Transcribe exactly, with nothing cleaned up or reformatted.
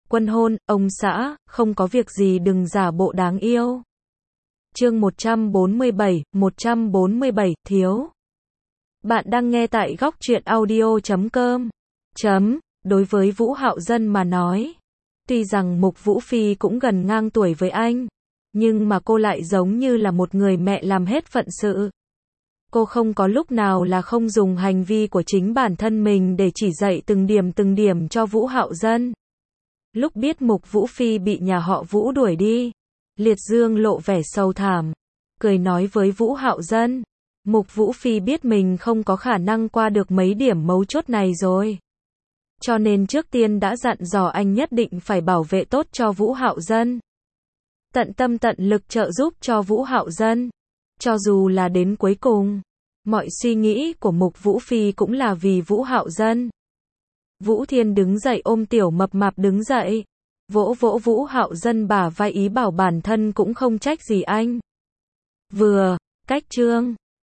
Quân hôn, ông xã, không có việc gì đừng giả bộ đáng yêu. Chương một trăm bốn mươi bảy, một trăm bốn mươi bảy, thiếu. Bạn đang nghe tại góc truyện audio chấm com. Chấm, đối với Vũ Hạo Dân mà nói, tuy rằng Mục Vũ Phi cũng gần ngang tuổi với anh, nhưng mà cô lại giống như là một người mẹ làm hết phận sự. Cô không có lúc nào là không dùng hành vi của chính bản thân mình để chỉ dạy từng điểm từng điểm cho Vũ Hạo Dân. Lúc biết Mục Vũ Phi bị nhà họ Vũ đuổi đi, Liệt Dương lộ vẻ sầu thảm, cười nói với Vũ Hạo Dân, Mục Vũ Phi biết mình không có khả năng qua được mấy điểm mấu chốt này rồi. Cho nên trước tiên đã dặn dò anh nhất định phải bảo vệ tốt cho Vũ Hạo Dân. Tận tâm tận lực trợ giúp cho Vũ Hạo Dân. Cho dù là đến cuối cùng, mọi suy nghĩ của Mục Vũ Phi cũng là vì Vũ Hạo Dân. Vũ Thiên đứng dậy ôm tiểu mập mạp đứng dậy, vỗ vỗ Vũ Hạo Dân bả vai ý bảo bản thân cũng không trách gì anh. Vừa, cách chương